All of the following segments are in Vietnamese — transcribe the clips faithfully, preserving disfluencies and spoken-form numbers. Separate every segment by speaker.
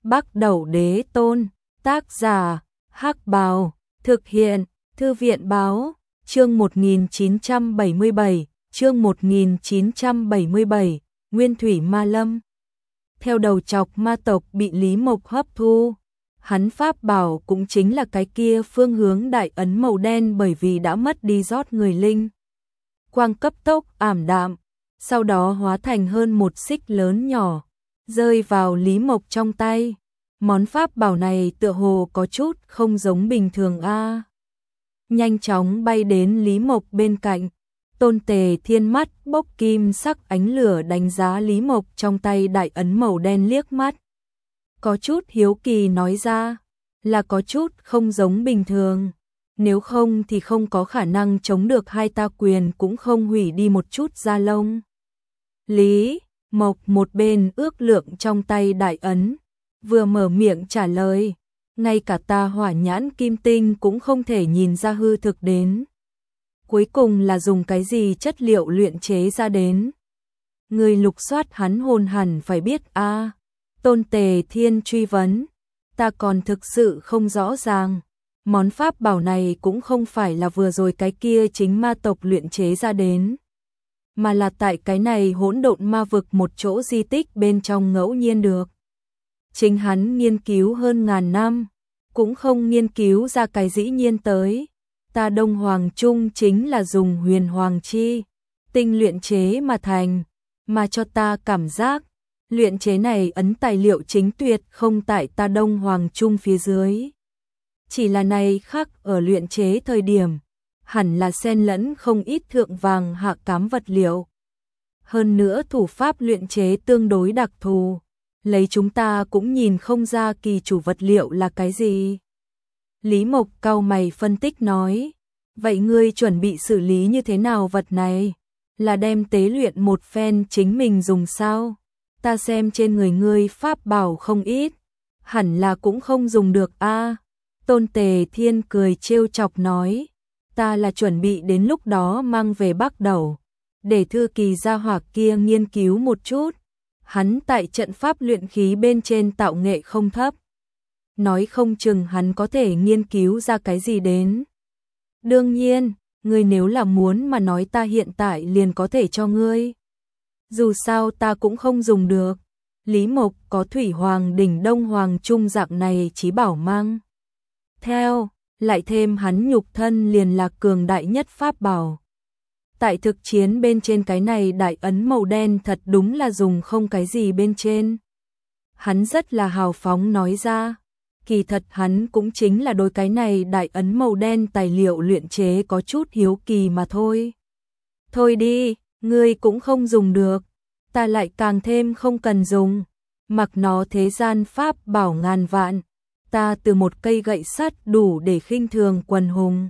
Speaker 1: Bắc Đẩu Đế Tôn, tác giả, Hắc Bào, thực hiện, Thư viện Báo, chương một nghìn chín trăm bảy mươi bảy, chương một nghìn chín trăm bảy mươi bảy, Nguyên Thủy Ma Lâm. Theo đầu chọc ma tộc bị Lý Mộc hấp thu, hắn pháp bảo cũng chính là cái kia phương hướng đại ấn màu đen, bởi vì đã mất đi rót người linh. Quang cấp tốc ảm đạm, sau đó hóa thành hơn một xích lớn nhỏ, rơi vào Lý Mộc trong tay. Món pháp bảo này tựa hồ có chút không giống bình thường a. Nhanh chóng bay đến Lý Mộc bên cạnh, Tôn Tề Thiên mắt bốc kim sắc ánh lửa đánh giá Lý Mộc trong tay đại ấn màu đen liếc mắt. Có chút hiếu kỳ nói ra, là có chút không giống bình thường, nếu không thì không có khả năng chống được hai ta quyền cũng không hủy đi một chút da lông. Lý Mộc một bên ước lượng trong tay đại ấn, vừa mở miệng trả lời, ngay cả ta hỏa nhãn kim tinh cũng không thể nhìn ra hư thực đến. Cuối cùng là dùng cái gì chất liệu luyện chế ra đến? Người lục soát hắn hồn hẳn phải biết a. À, Tôn Tề Thiên truy vấn, ta còn thực sự không rõ ràng. Món pháp bảo này cũng không phải là vừa rồi cái kia chính ma tộc luyện chế ra đến, mà là tại cái này hỗn độn ma vực một chỗ di tích bên trong ngẫu nhiên được. Chính hắn nghiên cứu hơn ngàn năm, cũng không nghiên cứu ra cái dĩ nhiên tới. Ta Đông Hoàng Trung chính là dùng huyền hoàng chi tinh luyện chế mà thành, mà cho ta cảm giác, luyện chế này ấn tài liệu chính tuyệt không tại ta Đông Hoàng Trung phía dưới. Chỉ là này khác ở luyện chế thời điểm, hẳn là xen lẫn không ít thượng vàng hạ cám vật liệu. Hơn nữa thủ pháp luyện chế tương đối đặc thù, lấy chúng ta cũng nhìn không ra kỳ chủ vật liệu là cái gì. Lý Mộc cau mày phân tích nói, vậy ngươi chuẩn bị xử lý như thế nào vật này? Là đem tế luyện một phen chính mình dùng sao? Ta xem trên người ngươi pháp bảo không ít, hẳn là cũng không dùng được a. À, Tôn Tề Thiên cười trêu chọc nói, ta là chuẩn bị đến lúc đó mang về Bắc Đẩu, để thư kỳ gia hỏa kia nghiên cứu một chút. Hắn tại trận pháp luyện khí bên trên tạo nghệ không thấp, nói không chừng hắn có thể nghiên cứu ra cái gì đến. Đương nhiên, ngươi nếu là muốn mà nói ta hiện tại liền có thể cho ngươi. Dù sao ta cũng không dùng được. Lý Mộc có Thủy Hoàng đỉnh Đông Hoàng Trung dạng này chí bảo mang theo, lại thêm hắn nhục thân liền là cường đại nhất pháp bảo. Tại thực chiến bên trên cái này đại ấn màu đen thật đúng là dùng không cái gì bên trên. Hắn rất là hào phóng nói ra, kỳ thật hắn cũng chính là đối cái này đại ấn màu đen tài liệu luyện chế có chút hiếu kỳ mà thôi. Thôi đi, ngươi cũng không dùng được, ta lại càng thêm không cần dùng, mặc nó thế gian pháp bảo ngàn vạn, ta từ một cây gậy sắt đủ để khinh thường quần hùng.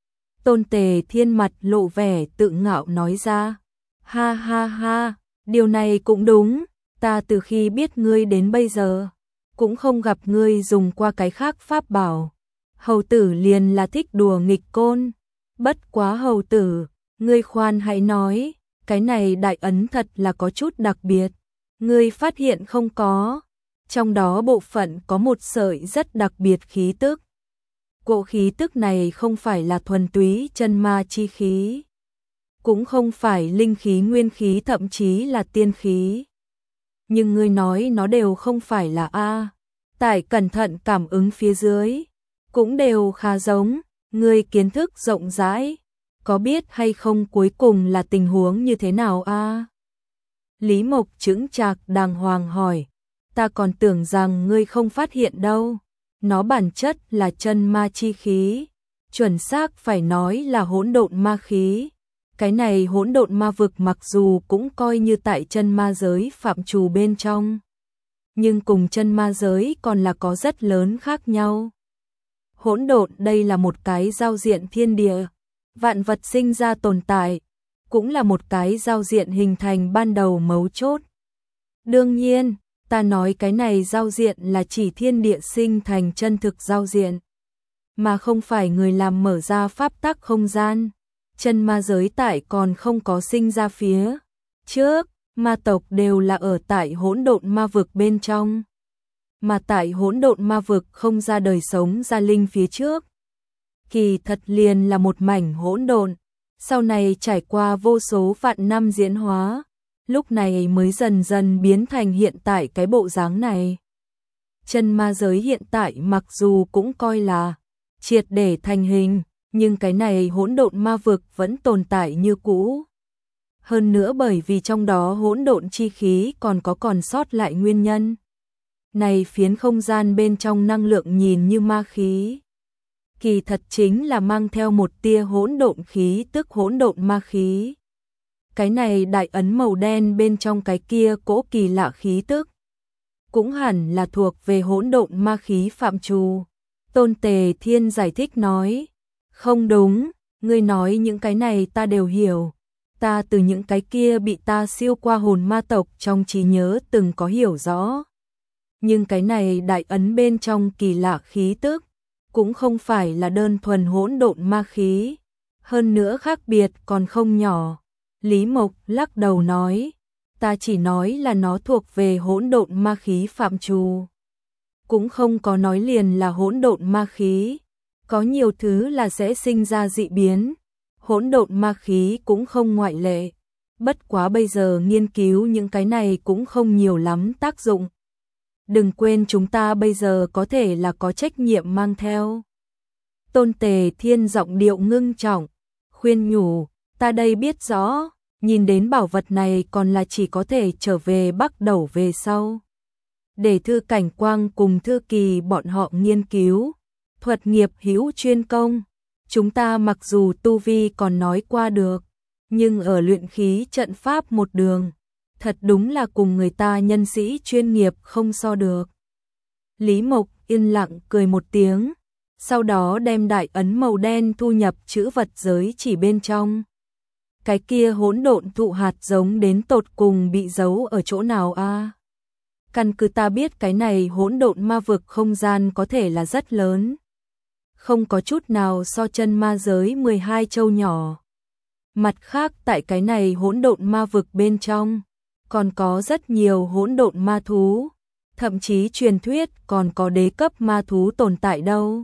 Speaker 1: Tôn Tề Thiên mặt lộ vẻ tự ngạo nói ra, ha ha ha, điều này cũng đúng, ta từ khi biết ngươi đến bây giờ, cũng không gặp ngươi dùng qua cái khác pháp bảo. Hầu tử liền là thích đùa nghịch côn, bất quá hầu tử, ngươi khoan hãy nói, cái này đại ấn thật là có chút đặc biệt, ngươi phát hiện không có, trong đó bộ phận có một sợi rất đặc biệt khí tức. Cỗ khí tức này không phải là thuần túy chân ma chi khí, cũng không phải linh khí nguyên khí, thậm chí là tiên khí. Nhưng ngươi nói nó đều không phải là a. Tại cẩn thận cảm ứng phía dưới, cũng đều khá giống, ngươi kiến thức rộng rãi, có biết hay không cuối cùng là tình huống như thế nào a? Lý Mộc chững chạc đàng hoàng hỏi, ta còn tưởng rằng ngươi không phát hiện đâu. Nó bản chất là chân ma chi khí, chuẩn xác phải nói là hỗn độn ma khí. Cái này hỗn độn ma vực mặc dù cũng coi như tại chân ma giới phạm trù bên trong, nhưng cùng chân ma giới còn là có rất lớn khác nhau. Hỗn độn đây là một cái giao diện thiên địa, vạn vật sinh ra tồn tại, cũng là một cái giao diện hình thành ban đầu mấu chốt. Đương nhiên, ta nói cái này giao diện là chỉ thiên địa sinh thành chân thực giao diện, mà không phải người làm mở ra pháp tắc không gian. Chân ma giới tại còn không có sinh ra phía trước, ma tộc đều là ở tại hỗn độn ma vực bên trong. mà tại hỗn độn ma vực không ra đời sống ra linh phía trước. Kỳ thật liền là một mảnh hỗn độn, sau này trải qua vô số vạn năm diễn hóa, lúc này mới dần dần biến thành hiện tại cái bộ dáng này. Chân ma giới hiện tại mặc dù cũng coi là triệt để thành hình, nhưng cái này hỗn độn ma vực vẫn tồn tại như cũ. Hơn nữa bởi vì trong đó hỗn độn chi khí còn có còn sót lại nguyên nhân. Này phiến không gian bên trong năng lượng nhìn như ma khí, kỳ thật chính là mang theo một tia hỗn độn khí, tức hỗn độn ma khí. Cái này đại ấn màu đen bên trong cái kia cỗ kỳ lạ khí tức, cũng hẳn là thuộc về hỗn độn ma khí phạm trù. Tôn Tề Thiên giải thích nói, không đúng, ngươi nói những cái này ta đều hiểu. Ta từ những cái kia bị ta siêu qua hồn ma tộc trong trí nhớ từng có hiểu rõ. Nhưng cái này đại ấn bên trong kỳ lạ khí tức, cũng không phải là đơn thuần hỗn độn ma khí. Hơn nữa khác biệt còn không nhỏ. Lý Mộc lắc đầu nói, ta chỉ nói là nó thuộc về hỗn độn ma khí phạm trù. Cũng không có nói liền là hỗn độn ma khí. Có nhiều thứ là sẽ sinh ra dị biến. Hỗn độn ma khí cũng không ngoại lệ. Bất quá bây giờ nghiên cứu những cái này cũng không nhiều lắm tác dụng. Đừng quên chúng ta bây giờ có thể là có trách nhiệm mang theo. Tôn Tề Thiên giọng điệu ngưng trọng, khuyên nhủ, ta đây biết rõ, nhìn đến bảo vật này còn là chỉ có thể trở về bắt đầu về sau. Để Thư Cảnh Quang cùng Thư Kỳ bọn họ nghiên cứu, thuật nghiệp hữu chuyên công. Chúng ta mặc dù tu vi còn nói qua được, nhưng ở luyện khí trận pháp một đường, thật đúng là cùng người ta nhân sĩ chuyên nghiệp không so được. Lý Mộc yên lặng cười một tiếng, sau đó đem đại ấn màu đen thu nhập chữ vật giới chỉ bên trong. Cái kia hỗn độn thụ hạt giống đến tột cùng bị giấu ở chỗ nào a? À? Căn cứ ta biết cái này hỗn độn ma vực không gian có thể là rất lớn. Không có chút nào so chân ma giới mười hai châu nhỏ. Mặt khác tại cái này hỗn độn ma vực bên trong, còn có rất nhiều hỗn độn ma thú, thậm chí truyền thuyết còn có đế cấp ma thú tồn tại đâu.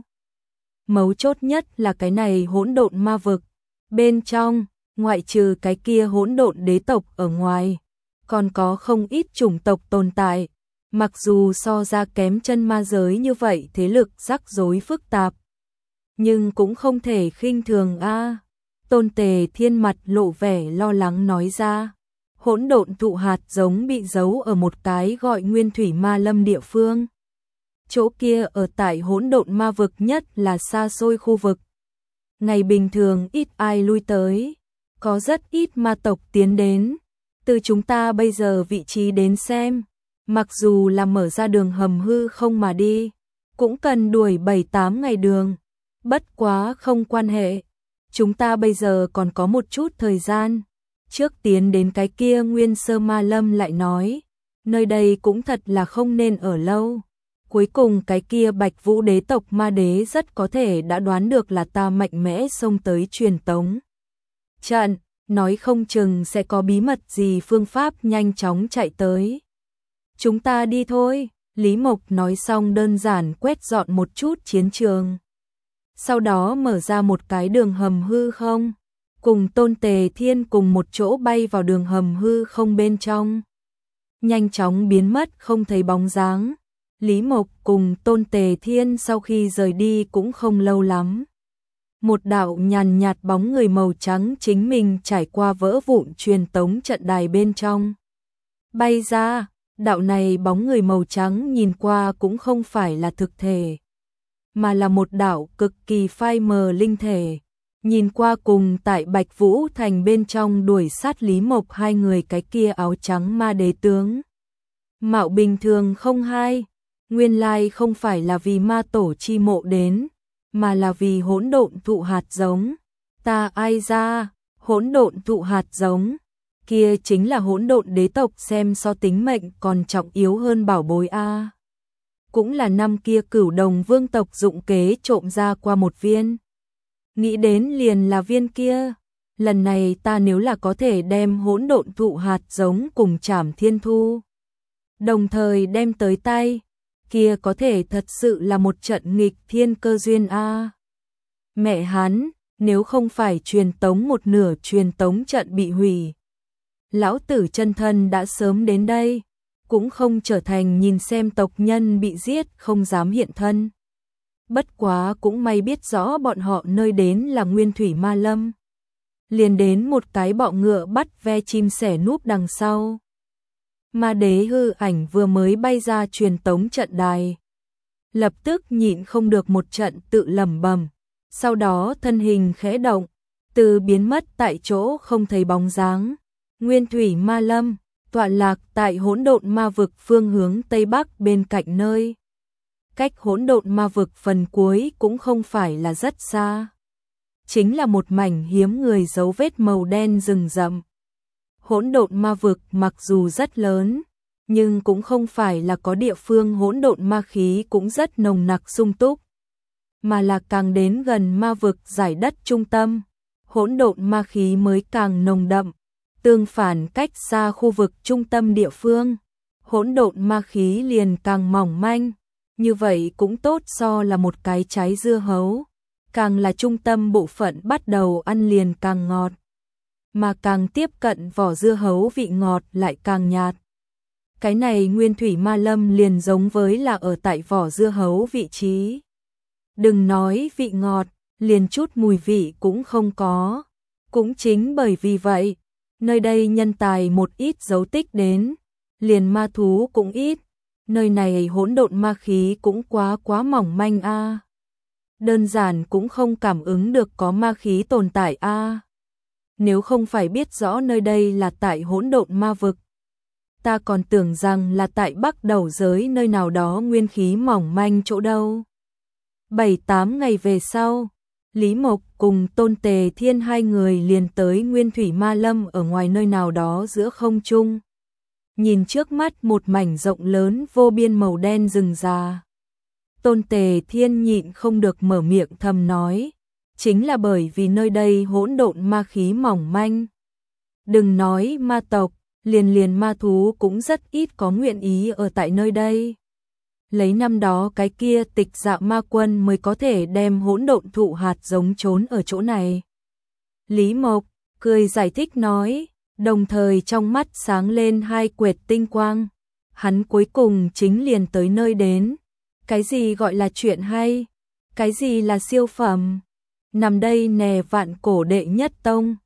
Speaker 1: Mấu chốt nhất là cái này hỗn độn ma vực, bên trong, ngoại trừ cái kia hỗn độn đế tộc ở ngoài, còn có không ít chủng tộc tồn tại, mặc dù so ra kém chân ma giới như vậy thế lực rắc rối phức tạp, nhưng cũng không thể khinh thường a. À. Tôn Tề Thiên mặt lộ vẻ lo lắng nói ra, hỗn độn thụ hạt giống bị giấu ở một cái gọi Nguyên Thủy Ma Lâm địa phương. Chỗ kia ở tại hỗn độn ma vực nhất là xa xôi khu vực. Ngày bình thường ít ai lui tới, có rất ít ma tộc tiến đến. Từ chúng ta bây giờ vị trí đến xem, mặc dù là mở ra đường hầm hư không mà đi, cũng cần đuổi bảy tám ngày đường. Bất quá không quan hệ, chúng ta bây giờ còn có một chút thời gian. Trước tiến đến cái kia Nguyên Sơ Ma Lâm lại nói, nơi đây cũng thật là không nên ở lâu. Cuối cùng cái kia Bạch Vũ đế tộc ma đế rất có thể đã đoán được là ta mạnh mẽ xông tới truyền tống trận, nói không chừng sẽ có bí mật gì phương pháp nhanh chóng chạy tới. Chúng ta đi thôi, Lý Mộc nói xong đơn giản quét dọn một chút chiến trường. Sau đó mở ra một cái đường hầm hư không, cùng Tôn Tề Thiên cùng một chỗ bay vào đường hầm hư không bên trong. Nhanh chóng biến mất không thấy bóng dáng. Lý Mộc cùng Tôn Tề Thiên sau khi rời đi cũng không lâu lắm. Một đạo nhàn nhạt bóng người màu trắng chính mình trải qua vỡ vụn truyền tống trận đài bên trong. Bay ra, đạo này bóng người màu trắng nhìn qua cũng không phải là thực thể, mà là một đạo cực kỳ phai mờ linh thể. Nhìn qua cùng tại Bạch Vũ Thành bên trong đuổi sát Lý Mộc hai người cái kia áo trắng ma đế tướng. Mạo bình thường không hai, nguyên lai không phải là vì ma tổ chi mộ đến, mà là vì hỗn độn thụ hạt giống. Ta ai ra, hỗn độn thụ hạt giống, kia chính là hỗn độn đế tộc xem so tính mệnh còn trọng yếu hơn bảo bối a. Cũng là năm kia Cửu Đồng Vương tộc dụng kế trộm ra qua một viên. Nghĩ đến liền là viên kia, lần này ta nếu là có thể đem hỗn độn thụ hạt giống cùng Trảm Thiên Thu, đồng thời đem tới tay, kia có thể thật sự là một trận nghịch thiên cơ duyên a. À. Mẹ hắn, nếu không phải truyền tống một nửa truyền tống trận bị hủy, lão tử chân thân đã sớm đến đây, cũng không trở thành nhìn xem tộc nhân bị giết không dám hiện thân. Bất quá cũng may biết rõ bọn họ nơi đến là Nguyên Thủy Ma Lâm. Liền đến một cái bọ ngựa bắt ve chim sẻ núp đằng sau. Ma đế hư ảnh vừa mới bay ra truyền tống trận đài, lập tức nhịn không được một trận tự lẩm bẩm, sau đó thân hình khẽ động, từ biến mất tại chỗ không thấy bóng dáng. Nguyên Thủy Ma Lâm tọa lạc tại hỗn độn ma vực phương hướng tây bắc bên cạnh nơi. Cách hỗn độn ma vực phần cuối cũng không phải là rất xa. Chính là một mảnh hiếm người dấu vết màu đen rừng rậm. Hỗn độn ma vực mặc dù rất lớn, nhưng cũng không phải là có địa phương hỗn độn ma khí cũng rất nồng nặc sung túc, mà là càng đến gần ma vực giải đất trung tâm, hỗn độn ma khí mới càng nồng đậm. Tương phản cách xa khu vực trung tâm địa phương, hỗn độn ma khí liền càng mỏng manh, như vậy cũng tốt so là một cái trái dưa hấu, càng là trung tâm bộ phận bắt đầu ăn liền càng ngọt, mà càng tiếp cận vỏ dưa hấu vị ngọt lại càng nhạt. Cái này Nguyên Thủy Ma Lâm liền giống với là ở tại vỏ dưa hấu vị trí. Đừng nói vị ngọt, liền chút mùi vị cũng không có. Cũng chính bởi vì vậy, nơi đây nhân tài một ít dấu tích đến, liền ma thú cũng ít, nơi này hỗn độn ma khí cũng quá quá mỏng manh a. À. Đơn giản cũng không cảm ứng được có ma khí tồn tại a. À. Nếu không phải biết rõ nơi đây là tại hỗn độn ma vực, ta còn tưởng rằng là tại Bắc Đầu giới nơi nào đó nguyên khí mỏng manh chỗ đâu. Bảy tám ngày về sau, Lý Mộc cùng Tôn Tề Thiên hai người liền tới Nguyên Thủy Ma Lâm ở ngoài nơi nào đó giữa không trung. Nhìn trước mắt một mảnh rộng lớn vô biên màu đen rừng già. Tôn Tề Thiên nhịn không được mở miệng thầm nói, chính là bởi vì nơi đây hỗn độn ma khí mỏng manh. Đừng nói ma tộc, liền liền ma thú cũng rất ít có nguyện ý ở tại nơi đây. Lấy năm đó cái kia Tịch Dạ Ma Quân mới có thể đem hỗn độn thụ hạt giống trốn ở chỗ này. Lý Mộc cười giải thích nói, đồng thời trong mắt sáng lên hai quệt tinh quang. Hắn cuối cùng chính liền tới nơi đến. Cái gì gọi là chuyện hay? Cái gì là siêu phẩm? Nằm đây nè vạn cổ đệ nhất tông.